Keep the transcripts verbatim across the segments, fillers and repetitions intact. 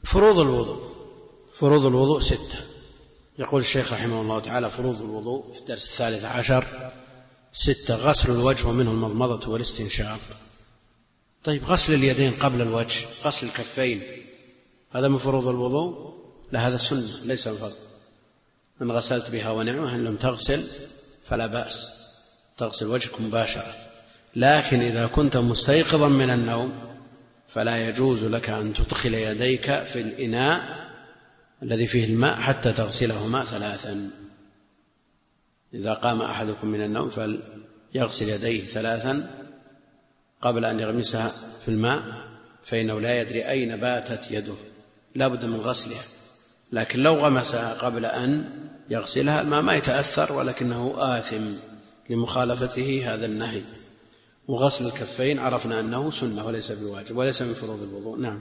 فروض الوضوء. فروض الوضوء ستة. يقول الشيخ رحمه الله تعالى: فروض الوضوء في الدرس الثالث عشر ستة: غسل الوجه ومنه المضمضة والاستنشاق. طيب، غسل اليدين قبل الوجه، غسل الكفين، هذا من فروض الوضوء؟ لا، هذا سنة ليس الفرض. إن غسلت بها ونعمة، إن لم تغسل فلا بأس، تغسل وجهك مباشرة. لكن إذا كنت مستيقظا من النوم فلا يجوز لك أن تدخل يديك في الإناء الذي فيه الماء حتى تغسلهما ثلاثا. إذا قام أحدكم من النوم فليغسل يديه ثلاثا قبل أن يغمسها في الماء، فإنه لا يدري أين باتت يده، لا بد من غسلها. لكن لو غمسها قبل أن يغسلها الماء ما يتأثر، ولكنه آثم لمخالفته هذا النهي. وغسل الكفين عرفنا أنه سنة وليس بواجب وليس من فروض الوضوء. نعم.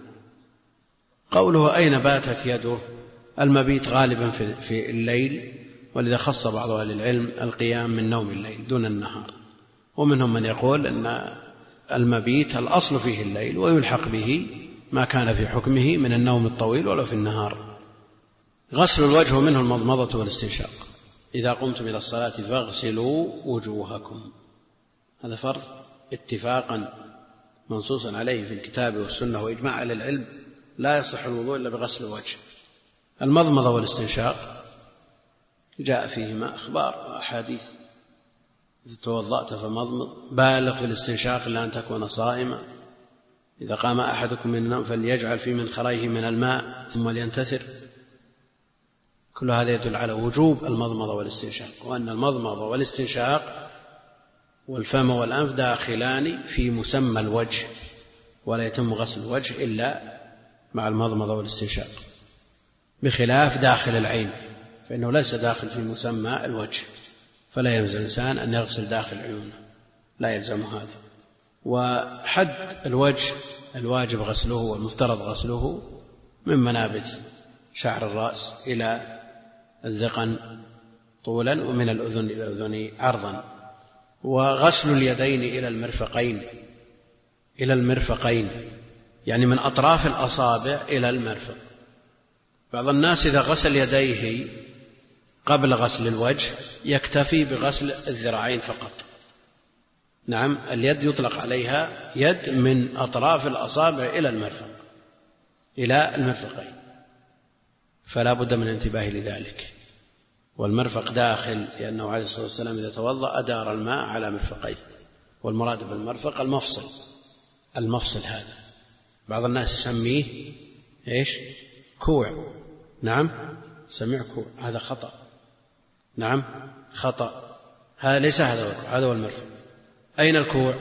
قوله أين باتت يده، المبيت غالبا في الليل، ولذا خص بعض أهل العلم القيام من نوم الليل دون النهار. ومنهم من يقول أن المبيت الأصل فيه الليل ويلحق به ما كان في حكمه من النوم الطويل ولو في النهار. غسل الوجه منه المضمضة والاستنشاق. إذا قمتم إلى الصلاة فاغسلوا وجوهكم، هذا فرض اتفاقا منصوصا عليه في الكتاب والسنة وإجماع أهل العلم. لا يصح الوضوء إلا بغسل الوجه. المضمضة والاستنشاق جاء فيهما أخبار وأحاديث: إذا توضأت فمضمض، بالغ في الاستنشاق إلا أن تكون صائما، إذا قام أحدكم من النوم فليجعل في منخريه من الماء ثم لينتثر. كل هذا يدل على وجوب المضمضة والاستنشاق، وأن المضمضة والاستنشاق والفم والأنف داخلان في مسمى الوجه، ولا يتم غسل الوجه إلا مع المضمضة والاستنشاق، بخلاف داخل العين فإنه ليس داخل في مسمى الوجه، فلا يلزم الإنسان أن يغسل داخل عيونه، لا يلزم هذا. وحد الوجه الواجب غسله والمفترض غسله من منابت شعر الرأس إلى الذقن طولا، ومن الأذن إلى الأذن عرضا. وغسل اليدين إلى المرفقين، إلى المرفقين يعني من أطراف الأصابع إلى المرفق. بعض الناس إذا غسل يديه قبل غسل الوجه يكتفي بغسل الذراعين فقط. نعم، اليد يطلق عليها يد من أطراف الأصابع إلى المرفق، إلى المرفقين، فلا بد من الانتباه لذلك. والمرفق داخل، لأنه عليه الصلاة والسلام إذا توضأ أدار الماء على مرفقيه، والمراد بالمرفق المفصل. المفصل هذا بعض الناس يسميه إيش؟ كوع. نعم، سمع كوع، هذا خطأ. نعم، خطأ، هذا ليس هذا هو، هذا هو المرفق. أين الكوع؟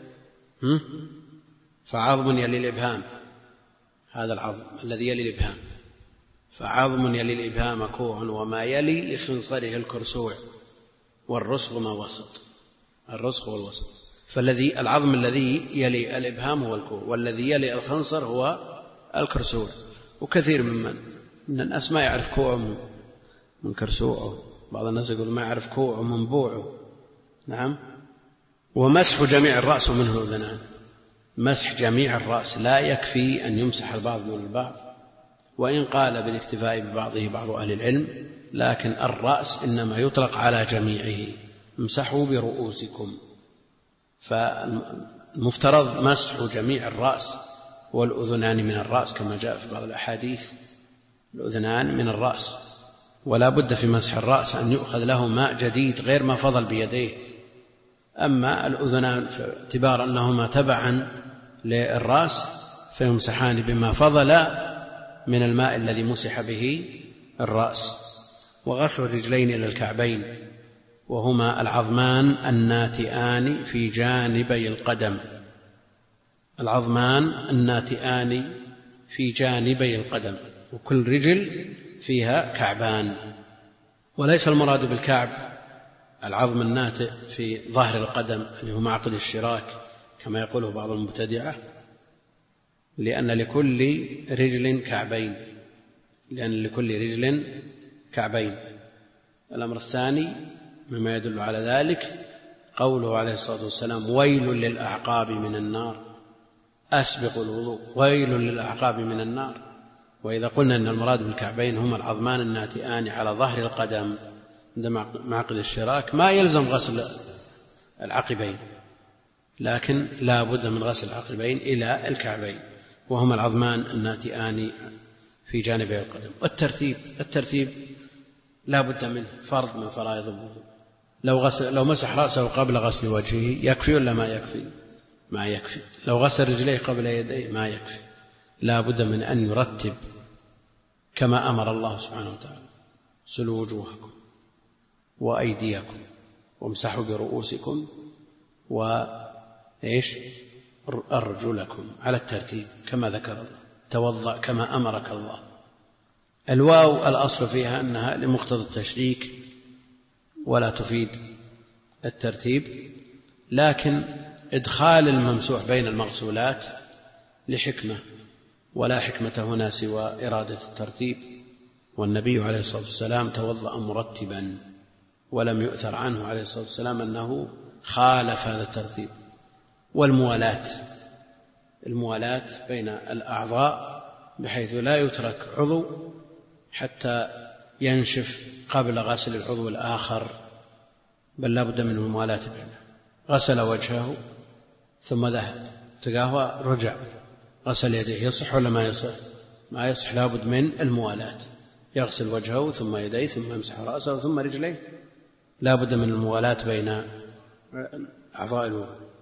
فعظم يلي الإبهام، هذا العظم الذي يلي الإبهام، فعظم يلي الإبهام كوع، وما يلي لخنصره الكرسوع، والرسغ ما وسط، الرسغ والوسط. فالذي العظم الذي يلي الإبهام هو الكوع، والذي يلي الخنصر هو الكرسوع. وكثير ممن من الناس ما يعرف كوعه من كرسوعه، بعض الناس يقول ما يعرف كوعه من بوعه. نعم. ومسح جميع الرأس ومنه الأذنان، مسح جميع الرأس، لا يكفي أن يمسح البعض من البعض، وإن قال بالاكتفاء ببعضه بعض أهل العلم، لكن الرأس إنما يطلق على جميعه، امسحوا برؤوسكم. فالمفترض مسح جميع الرأس، والأذنان من الرأس كما جاء في بعض الأحاديث، الأذنان من الرأس، ولا بد في مسح الرأس أن يؤخذ له ماء جديد غير ما فضل بيديه. أما الأذنان باعتبار أنهما تبعا للرأس فيمسحان بما فضل من الماء الذي مسح به الرأس. وغسل الرجلين إلى الكعبين، وهما العظمان الناتئان في جانبي القدم، العظمان الناتئان في جانبي القدم، وكل رجل فيها كعبان. وليس المراد بالكعب العظم الناتئ في ظهر القدم اللي هو معقد الشراك كما يقوله بعض المبتدعة، لأن لكل رجل كعبين، لأن لكل رجل كعبين. الأمر الثاني مما يدل على ذلك قوله عليه الصلاة والسلام: ويل للأعقاب من النار، أسبق الوضوء، ويل للأعقاب من النار. وإذا قلنا أن المراد بالكعبين هما العظمان الناتئان على ظهر القدم عند معقد الشراك ما يلزم غسل العقبين، لكن لا بد من غسل العقبين إلى الكعبين وهما العظمان الناتئان في جانبي القدم. والترتيب الترتيب لا بد منه، فرض من فرائض الوضوء. لو, غسل لو مسح رأسه قبل غسل وجهه يكفي ولا ما يكفي؟ ما يكفي. لو غسل رجليه قبل يديه ما يكفي، لا بد من أن يرتب كما أمر الله سبحانه وتعالى: سلوا وجوهكم وأيديكم وامسحوا برؤوسكم وإيش أرجلكم، على الترتيب كما ذكر الله: توضأ كما أمرك الله. الواو الأصل فيها أنها لمقتضى التشريك ولا تفيد الترتيب، لكن إدخال الممسوح بين المغسولات لحكمة، ولا حكمة هنا سوى إرادة الترتيب. والنبي عليه الصلاة والسلام توضأ مرتبا، ولم يؤثر عنه عليه الصلاة والسلام أنه خالف هذا الترتيب. والموالاة الموالاة بين الأعضاء بحيث لا يترك عضو حتى ينشف قبل غسل العضو الآخر، بل لا بد من الموالاة بينه. غسل وجهه ثم ذهب تقاهوى رجع غسل يديه، يصح ولا ما يصح؟ ما يصح، لا بد من الموالاة. يغسل وجهه ثم يديه ثم يمسح رأسه ثم رجليه، لا بد من الموالاة بين أعضاء الوضوء.